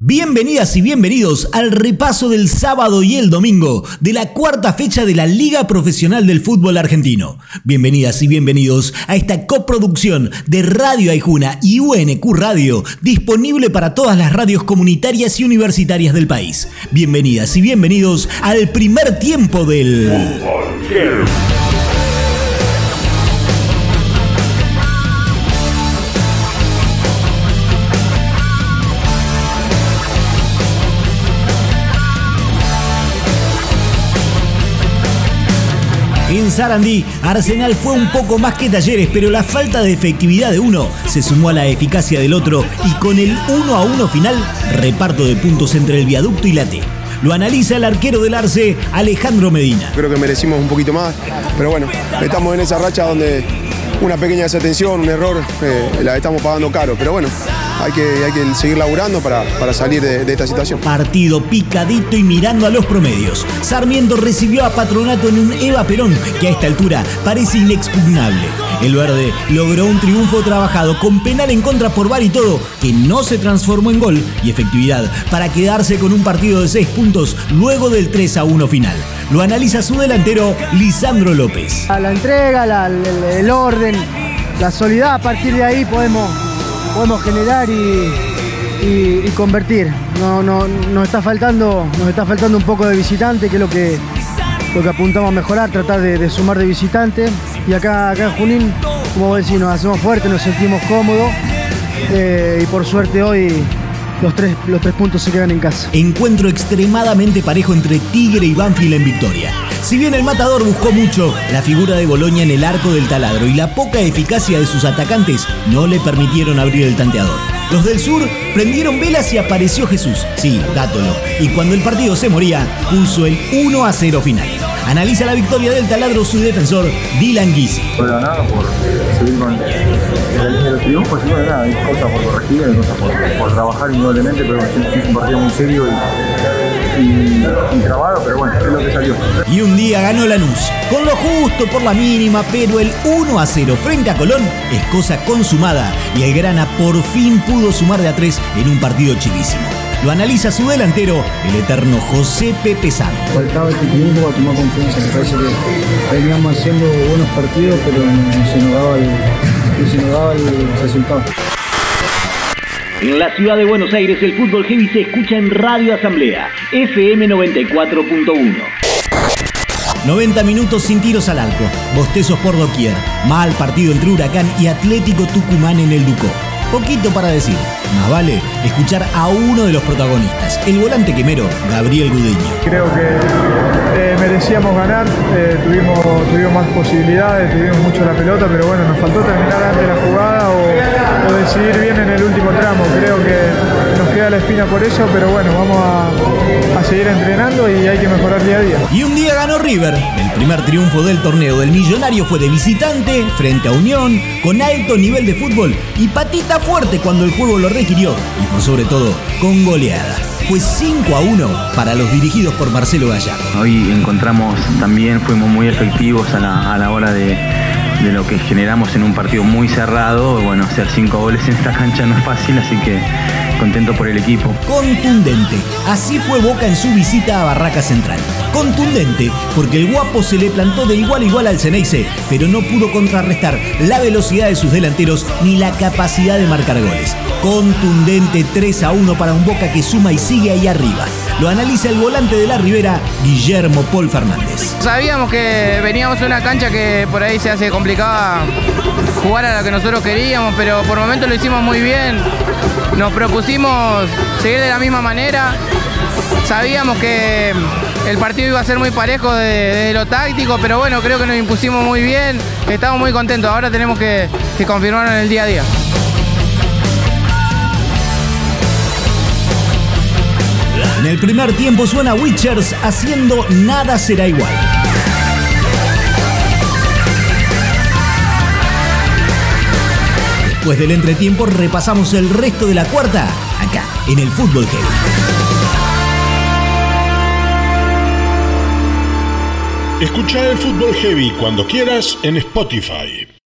Bienvenidas y bienvenidos al repaso del sábado y el domingo de la cuarta fecha de la Liga Profesional del Fútbol Argentino. Bienvenidas y bienvenidos a esta coproducción de Radio Aijuna y UNQ Radio, disponible para todas las radios comunitarias y universitarias del país. Bienvenidas y bienvenidos al primer tiempo del Fútbol. En Sarandí, Arsenal fue un poco más que Talleres, pero la falta de efectividad de uno se sumó a la eficacia del otro y con el 1-1 final, reparto de puntos entre el Viaducto y la T. Lo analiza el arquero del Arce, Alejandro Medina. Creo que merecimos un poquito más, pero bueno, estamos en esa racha donde una pequeña desatención, un error, la estamos pagando caro, pero bueno, hay que seguir laburando para salir de esta situación. Partido picadito y mirando a los promedios. Sarmiento recibió a Patronato en un Eva Perón que a esta altura parece inexpugnable. El verde logró un triunfo trabajado con penal en contra por VAR y todo, que no se transformó en gol, y efectividad para quedarse con un partido de 6 puntos luego del 3-1 final. Lo analiza su delantero Lisandro López. La entrega, el orden, la solidez, a partir de ahí podemos generar y convertir. Nos está faltando un poco de visitante, que es lo que apuntamos a mejorar, tratar de sumar de visitante. Y acá en Junín, como vos decís, nos hacemos fuertes, nos sentimos cómodos y por suerte hoy los tres puntos se quedan en casa. Encuentro extremadamente parejo entre Tigre y Banfield en victoria. Si bien el Matador buscó mucho, la figura de Boloña en el arco del taladro y la poca eficacia de sus atacantes no le permitieron abrir el tanteador. Los del sur prendieron velas y apareció Jesús, sí, Dátolo, y cuando el partido se moría, puso el 1-0 final. Analiza la victoria del taladro su defensor, Dylan Guisi. Por nada, por seguir con la línea de los triunfos, y nada, hay cosas por corregir, hay cosas por trabajar indudablemente, pero es un partido muy serio y trabado, pero bueno, es lo que salió. Y un día ganó Lanús, con lo justo por la mínima, pero el 1-0 frente a Colón es cosa consumada y el Grana por fin pudo sumar de a 3 en un partido chivísimo. Lo analiza su delantero, el eterno José Pepe Santos. Faltaba este tiempo para tomar confianza, me parece que veníamos haciendo buenos partidos, pero no se nos daba el resultado. En la ciudad de Buenos Aires, el fútbol heavy se escucha en Radio Asamblea, FM 94.1. 90 minutos sin tiros al arco, bostezos por doquier, mal partido entre Huracán y Atlético Tucumán en el Ducó. Poquito para decir, más vale escuchar a uno de los protagonistas, el volante quemero, Gabriel Gudeño. Creo que merecíamos ganar, tuvimos más posibilidades, tuvimos mucho la pelota, pero bueno, nos faltó terminar antes la jugada o decidir bien en el último tramo. Creo que nos queda la espina por eso, pero bueno, vamos a seguir entrenando y hay que mejorar día a día. Y un día ganó River. El primer triunfo del torneo del Millonario fue de visitante, frente a Unión, con alto nivel de fútbol y patita fuerte cuando el juego lo requirió y por sobre todo con goleada. Fue 5-1 para los dirigidos por Marcelo Gallardo. Hoy fuimos muy efectivos a la hora de lo que generamos en un partido muy cerrado. Bueno, hacer 5 goles en esta cancha no es fácil, así que contento por el equipo. Contundente, así fue Boca en su visita a Barraca Central. Contundente, porque el Guapo se le plantó de igual a igual al Ceneice, pero no pudo contrarrestar la velocidad de sus delanteros ni la capacidad de marcar goles. Contundente 3-1 para un Boca que suma y sigue ahí arriba. Lo analiza el volante de la Ribera, Guillermo Paul Fernández. Sabíamos que veníamos a una cancha que por ahí se hace complicada jugar a lo que nosotros queríamos, pero por momentos lo hicimos muy bien. Nos propusimos seguir de la misma manera. Sabíamos que el partido iba a ser muy parejo desde lo táctico, pero bueno, creo que nos impusimos muy bien. Estamos muy contentos. Ahora tenemos que confirmarlo en el día a día. En el primer tiempo suena Witchers haciendo Nada será igual. Después del entretiempo repasamos el resto de la cuarta, acá, en el Fútbol Heavy. Escucha el Fútbol Heavy cuando quieras en Spotify.